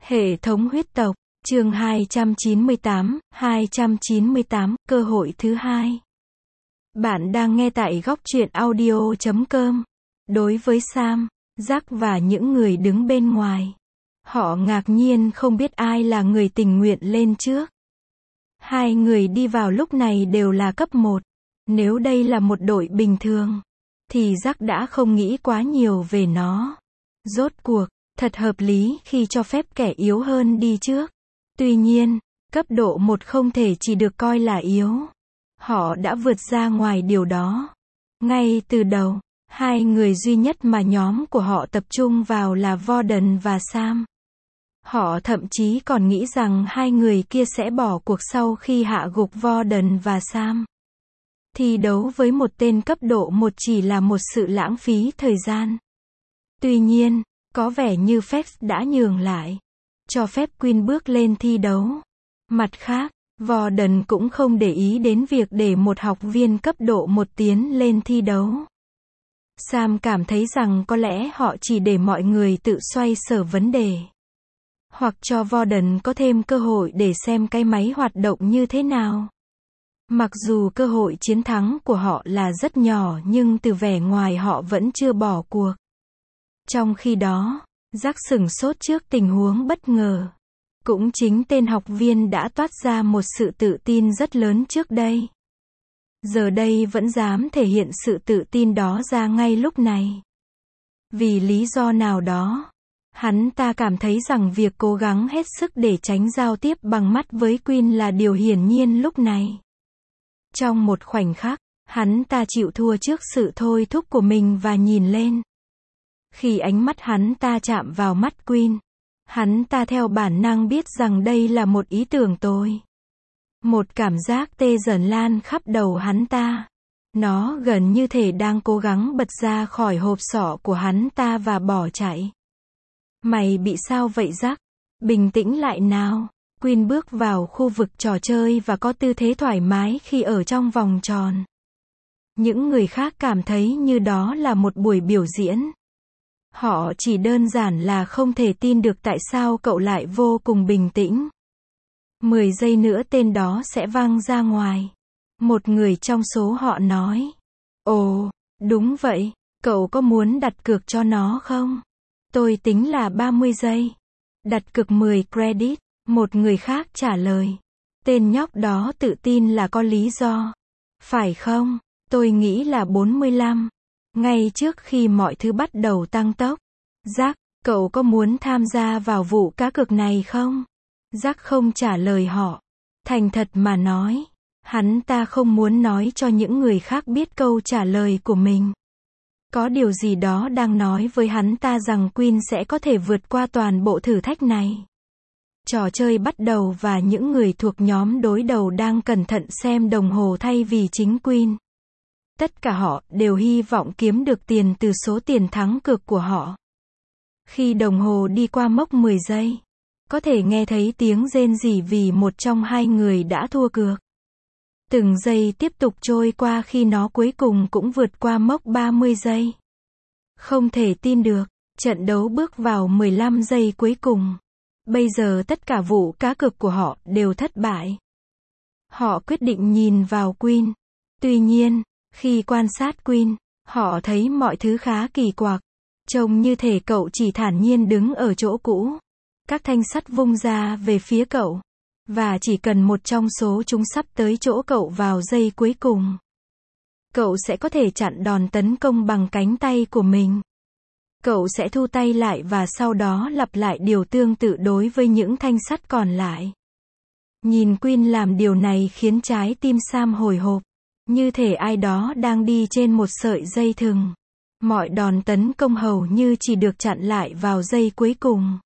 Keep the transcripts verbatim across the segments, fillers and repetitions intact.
Hệ thống huyết tộc, chương hai trăm chín mươi tám, hai trăm chín mươi tám, cơ hội thứ hai. Bạn đang nghe tại góc truyện audio chấm com. Đối với Sam, Jack và những người đứng bên ngoài, họ ngạc nhiên không biết ai là người tình nguyện lên trước. Hai người đi vào lúc này đều là cấp một. Nếu đây là một đội bình thường, thì Jack đã không nghĩ quá nhiều về nó. Rốt cuộc, thật hợp lý khi cho phép kẻ yếu hơn đi trước. Tuy nhiên, cấp độ một không thể chỉ được coi là yếu. Họ đã vượt ra ngoài điều đó. Ngay từ đầu, hai người duy nhất mà nhóm của họ tập trung vào là Warden và Sam. Họ thậm chí còn nghĩ rằng hai người kia sẽ bỏ cuộc sau khi hạ gục Warden và Sam. Thi đấu với một tên cấp độ một chỉ là một sự lãng phí thời gian. Tuy nhiên, có vẻ như Fex đã nhường lại, cho phép Queen bước lên thi đấu. Mặt khác, Warden cũng không để ý đến việc để một học viên cấp độ một tiến lên thi đấu. Sam cảm thấy rằng có lẽ họ chỉ để mọi người tự xoay sở vấn đề, hoặc cho Warden có thêm cơ hội để xem cái máy hoạt động như thế nào. Mặc dù cơ hội chiến thắng của họ là rất nhỏ nhưng từ vẻ ngoài họ vẫn chưa bỏ cuộc. Trong khi đó, Jack sửng sốt trước tình huống bất ngờ. Cũng chính tên học viên đã toát ra một sự tự tin rất lớn trước đây. Giờ đây vẫn dám thể hiện sự tự tin đó ra ngay lúc này. Vì lý do nào đó, hắn ta cảm thấy rằng việc cố gắng hết sức để tránh giao tiếp bằng mắt với Queen là điều hiển nhiên lúc này. Trong một khoảnh khắc, hắn ta chịu thua trước sự thôi thúc của mình và nhìn lên. Khi ánh mắt hắn ta chạm vào mắt Queen, hắn ta theo bản năng biết rằng đây là một ý tưởng tồi. Một cảm giác tê dần lan khắp đầu hắn ta. Nó gần như thể đang cố gắng bật ra khỏi hộp sọ của hắn ta và bỏ chạy. Mày bị sao vậy Jack? Bình tĩnh lại nào. Queen bước vào khu vực trò chơi và có tư thế thoải mái khi ở trong vòng tròn. Những người khác cảm thấy như đó là một buổi biểu diễn. Họ chỉ đơn giản là không thể tin được tại sao cậu lại vô cùng bình tĩnh. Mười giây nữa tên đó sẽ văng ra ngoài. Một người trong số họ nói. Ồ, đúng vậy, cậu có muốn đặt cược cho nó không? Tôi tính là ba mươi giây. Đặt cược mười credit. Một người khác trả lời. Tên nhóc đó tự tin là có lý do. Phải không? Tôi nghĩ là bốn mươi lăm. Ngay trước khi mọi thứ bắt đầu tăng tốc. Jack, cậu có muốn tham gia vào vụ cá cược này không? Jack không trả lời họ. Thành thật mà nói, hắn ta không muốn nói cho những người khác biết câu trả lời của mình. Có điều gì đó đang nói với hắn ta rằng Queen sẽ có thể vượt qua toàn bộ thử thách này. Trò chơi bắt đầu và những người thuộc nhóm đối đầu đang cẩn thận xem đồng hồ thay vì chính Queen. Tất cả họ đều hy vọng kiếm được tiền từ số tiền thắng cược của họ. Khi đồng hồ đi qua mốc mười giây, có thể nghe thấy tiếng rên rỉ vì một trong hai người đã thua cược. Từng giây tiếp tục trôi qua khi nó cuối cùng cũng vượt qua mốc ba mươi giây. Không thể tin được, trận đấu bước vào mười lăm giây cuối cùng. Bây giờ tất cả vụ cá cược của họ đều thất bại. Họ quyết định nhìn vào Queen. Tuy nhiên, khi quan sát Queen, họ thấy mọi thứ khá kỳ quặc. Trông như thể cậu chỉ thản nhiên đứng ở chỗ cũ. Các thanh sắt vung ra về phía cậu. Và chỉ cần một trong số chúng sắp tới chỗ cậu vào giây cuối cùng, cậu sẽ có thể chặn đòn tấn công bằng cánh tay của mình. Cậu sẽ thu tay lại và sau đó lặp lại điều tương tự đối với những thanh sắt còn lại. Nhìn Queen làm điều này khiến trái tim Sam hồi hộp. Như thể ai đó đang đi trên một sợi dây thừng. Mọi đòn tấn công hầu như chỉ được chặn lại vào giây cuối cùng.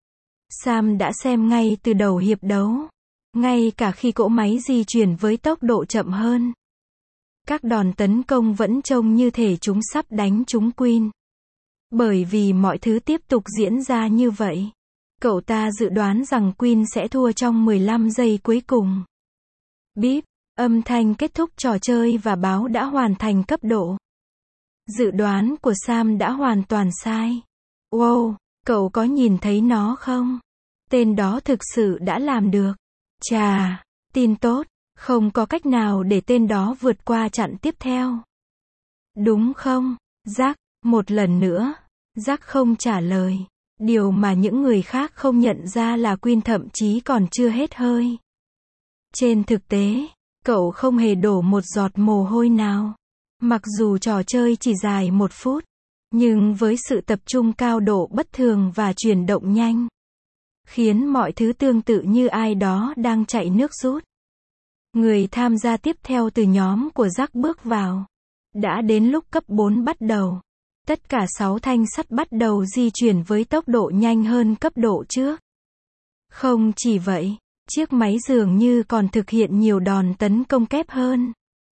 Sam đã xem ngay từ đầu hiệp đấu. Ngay cả khi cỗ máy di chuyển với tốc độ chậm hơn. Các đòn tấn công vẫn trông như thể chúng sắp đánh trúng Queen. Bởi vì mọi thứ tiếp tục diễn ra như vậy, cậu ta dự đoán rằng Queen sẽ thua trong mười lăm giây cuối cùng. Bíp, âm thanh kết thúc trò chơi và báo đã hoàn thành cấp độ. Dự đoán của Sam đã hoàn toàn sai. Wow, cậu có nhìn thấy nó không? Tên đó thực sự đã làm được. Chà, tin tốt, không có cách nào để tên đó vượt qua chặng tiếp theo. Đúng không, Jack? Một lần nữa, Jack không trả lời. Điều mà những người khác không nhận ra là Quinn thậm chí còn chưa hết hơi. Trên thực tế, cậu không hề đổ một giọt mồ hôi nào. Mặc dù trò chơi chỉ dài một phút, nhưng với sự tập trung cao độ bất thường và chuyển động nhanh, khiến mọi thứ tương tự như ai đó đang chạy nước rút. Người tham gia tiếp theo từ nhóm của Jack bước vào. Đã đến lúc cấp bốn bắt đầu. Tất cả sáu thanh sắt bắt đầu di chuyển với tốc độ nhanh hơn cấp độ trước. Không chỉ vậy, chiếc máy dường như còn thực hiện nhiều đòn tấn công kép hơn.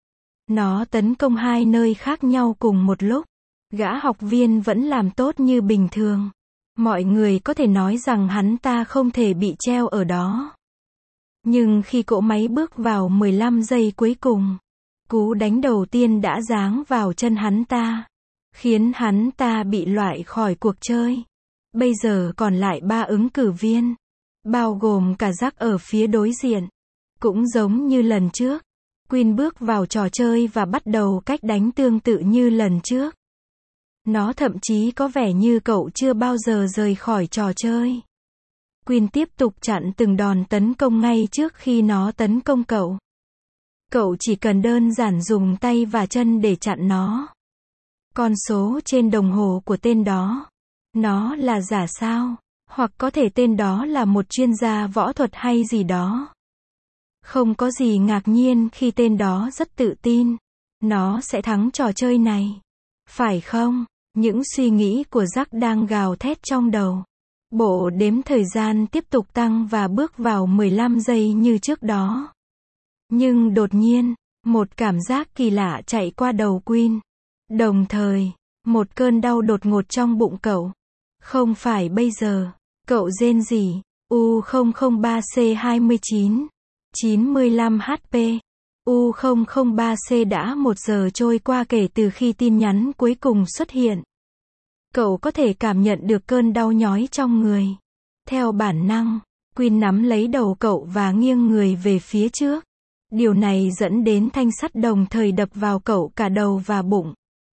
Nó tấn công hai nơi khác nhau cùng một lúc. Gã học viên vẫn làm tốt như bình thường. Mọi người có thể nói rằng hắn ta không thể bị treo ở đó. Nhưng khi cỗ máy bước vào mười lăm giây cuối cùng, cú đánh đầu tiên đã giáng vào chân hắn ta, khiến hắn ta bị loại khỏi cuộc chơi. Bây giờ còn lại ba ứng cử viên, bao gồm cả Jack ở phía đối diện. Cũng giống như lần trước, Quinn bước vào trò chơi và bắt đầu cách đánh tương tự như lần trước. Nó thậm chí có vẻ như cậu chưa bao giờ rời khỏi trò chơi. Quinn tiếp tục chặn từng đòn tấn công ngay trước khi nó tấn công cậu. Cậu chỉ cần đơn giản dùng tay và chân để chặn nó. Con số trên đồng hồ của tên đó. Nó là giả sao? Hoặc có thể tên đó là một chuyên gia võ thuật hay gì đó. Không có gì ngạc nhiên khi tên đó rất tự tin. Nó sẽ thắng trò chơi này. Phải không? Những suy nghĩ của Jack đang gào thét trong đầu. Bộ đếm thời gian tiếp tục tăng và bước vào mười lăm giây như trước đó. Nhưng đột nhiên, một cảm giác kỳ lạ chạy qua đầu Quinn. Đồng thời, một cơn đau đột ngột trong bụng cậu. Không phải bây giờ. Cậu rên rỉ. U không không ba C hai mươi chín. chín mươi lăm H P. U không không ba C đã một giờ trôi qua kể từ khi tin nhắn cuối cùng xuất hiện. Cậu có thể cảm nhận được cơn đau nhói trong người. Theo bản năng, Quinn nắm lấy đầu cậu và nghiêng người về phía trước. Điều này dẫn đến thanh sắt đồng thời đập vào cậu cả đầu và bụng.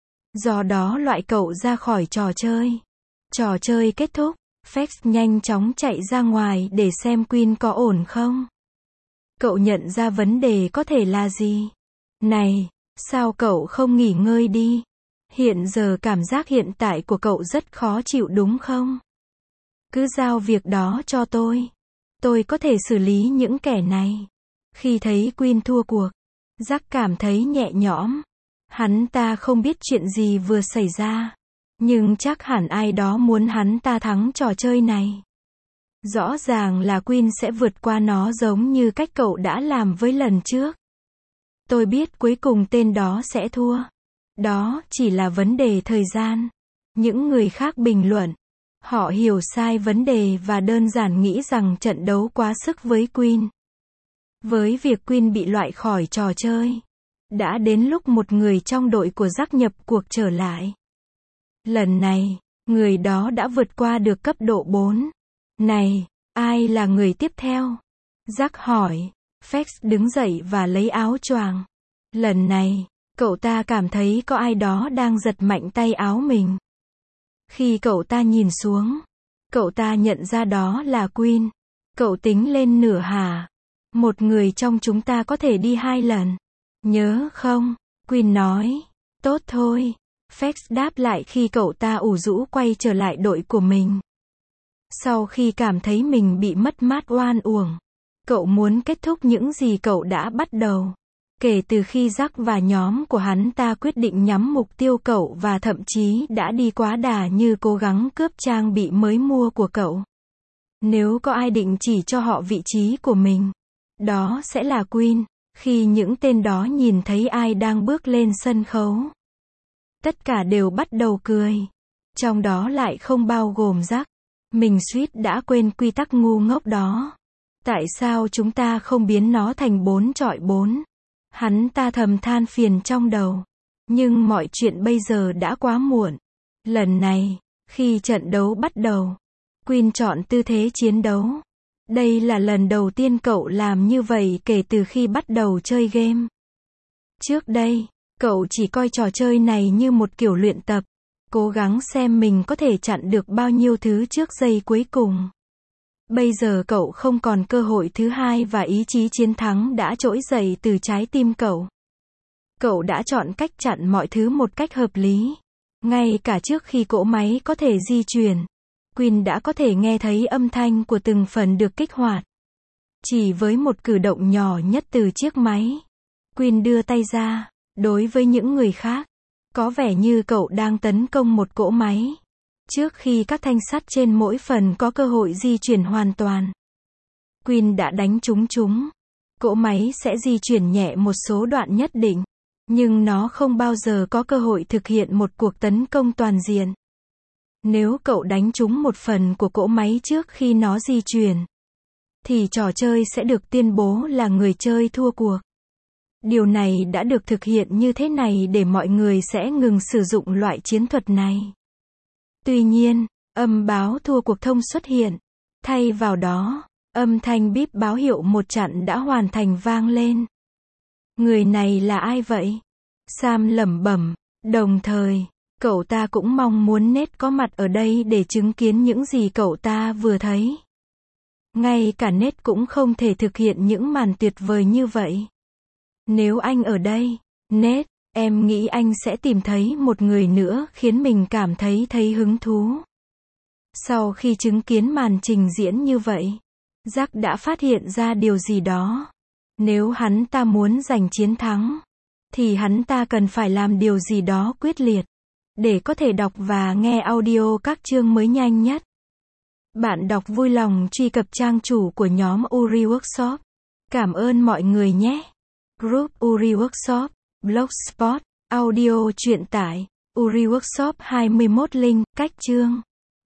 Do đó loại cậu ra khỏi trò chơi. Trò chơi kết thúc, Fex nhanh chóng chạy ra ngoài để xem Quinn có ổn không. Cậu nhận ra vấn đề có thể là gì. Này, sao cậu không nghỉ ngơi đi? Hiện giờ cảm giác hiện tại của cậu rất khó chịu đúng không? Cứ giao việc đó cho tôi. Tôi có thể xử lý những kẻ này. Khi thấy Quinn thua cuộc, Jack cảm thấy nhẹ nhõm. Hắn ta không biết chuyện gì vừa xảy ra. Nhưng chắc hẳn ai đó muốn hắn ta thắng trò chơi này. Rõ ràng là Quinn sẽ vượt qua nó giống như cách cậu đã làm với lần trước. Tôi biết cuối cùng tên đó sẽ thua. Đó chỉ là vấn đề thời gian. Những người khác bình luận. Họ hiểu sai vấn đề và đơn giản nghĩ rằng trận đấu quá sức với Quinn. Với việc Quinn bị loại khỏi trò chơi, đã đến lúc một người trong đội của Jack nhập cuộc trở lại. Lần này, người đó đã vượt qua được cấp độ bốn. Này, ai là người tiếp theo? Jack hỏi. Fex đứng dậy và lấy áo choàng. Lần này, cậu ta cảm thấy có ai đó đang giật mạnh tay áo mình. Khi cậu ta nhìn xuống, cậu ta nhận ra đó là Quinn. Cậu tính lên nửa hả? Một người trong chúng ta có thể đi hai lần. Nhớ không? Quinn nói. Tốt thôi. Fex đáp lại khi cậu ta ủ rũ quay trở lại đội của mình. Sau khi cảm thấy mình bị mất mát oan uổng, cậu muốn kết thúc những gì cậu đã bắt đầu. Kể từ khi Jack và nhóm của hắn ta quyết định nhắm mục tiêu cậu và thậm chí đã đi quá đà như cố gắng cướp trang bị mới mua của cậu. Nếu có ai định chỉ cho họ vị trí của mình, đó sẽ là Quinn. Khi những tên đó nhìn thấy ai đang bước lên sân khấu, tất cả đều bắt đầu cười. Trong đó lại không bao gồm Jack. Mình suýt đã quên quy tắc ngu ngốc đó. Tại sao chúng ta không biến nó thành bốn chọi bốn? Hắn ta thầm than phiền trong đầu. Nhưng mọi chuyện bây giờ đã quá muộn. Lần này, khi trận đấu bắt đầu, Queen chọn tư thế chiến đấu. Đây là lần đầu tiên cậu làm như vậy kể từ khi bắt đầu chơi game. Trước đây, cậu chỉ coi trò chơi này như một kiểu luyện tập, cố gắng xem mình có thể chặn được bao nhiêu thứ trước giây cuối cùng. Bây giờ cậu không còn cơ hội thứ hai và ý chí chiến thắng đã trỗi dậy từ trái tim cậu. Cậu đã chọn cách chặn mọi thứ một cách hợp lý. Ngay cả trước khi cỗ máy có thể di chuyển, Queen đã có thể nghe thấy âm thanh của từng phần được kích hoạt. Chỉ với một cử động nhỏ nhất từ chiếc máy, Queen đưa tay ra. Đối với những người khác, có vẻ như cậu đang tấn công một cỗ máy. Trước khi các thanh sắt trên mỗi phần có cơ hội di chuyển hoàn toàn, Queen đã đánh trúng chúng. Cỗ máy sẽ di chuyển nhẹ một số đoạn nhất định, nhưng nó không bao giờ có cơ hội thực hiện một cuộc tấn công toàn diện. Nếu cậu đánh trúng một phần của cỗ máy trước khi nó di chuyển, thì trò chơi sẽ được tuyên bố là người chơi thua cuộc. Điều này đã được thực hiện như thế này để mọi người sẽ ngừng sử dụng loại chiến thuật này. Tuy nhiên, âm báo thua cuộc thông xuất hiện. Thay vào đó, âm thanh bíp báo hiệu một trận đã hoàn thành vang lên. Người này là ai vậy? Sam lẩm bẩm. Đồng thời, cậu ta cũng mong muốn Nate có mặt ở đây để chứng kiến những gì cậu ta vừa thấy. Ngay cả Nate cũng không thể thực hiện những màn tuyệt vời như vậy. Nếu anh ở đây, Nate, em nghĩ anh sẽ tìm thấy một người nữa khiến mình cảm thấy thấy hứng thú. Sau khi chứng kiến màn trình diễn như vậy, Jack đã phát hiện ra điều gì đó. Nếu hắn ta muốn giành chiến thắng, thì hắn ta cần phải làm điều gì đó quyết liệt, để có thể đọc và nghe audio các chương mới nhanh nhất. Bạn đọc vui lòng truy cập trang chủ của nhóm Uri Workshop. Cảm ơn mọi người nhé. Group Uri Workshop, Blogspot, audio truyện tải, Uri Workshop hai mươi mốt link, cách chương.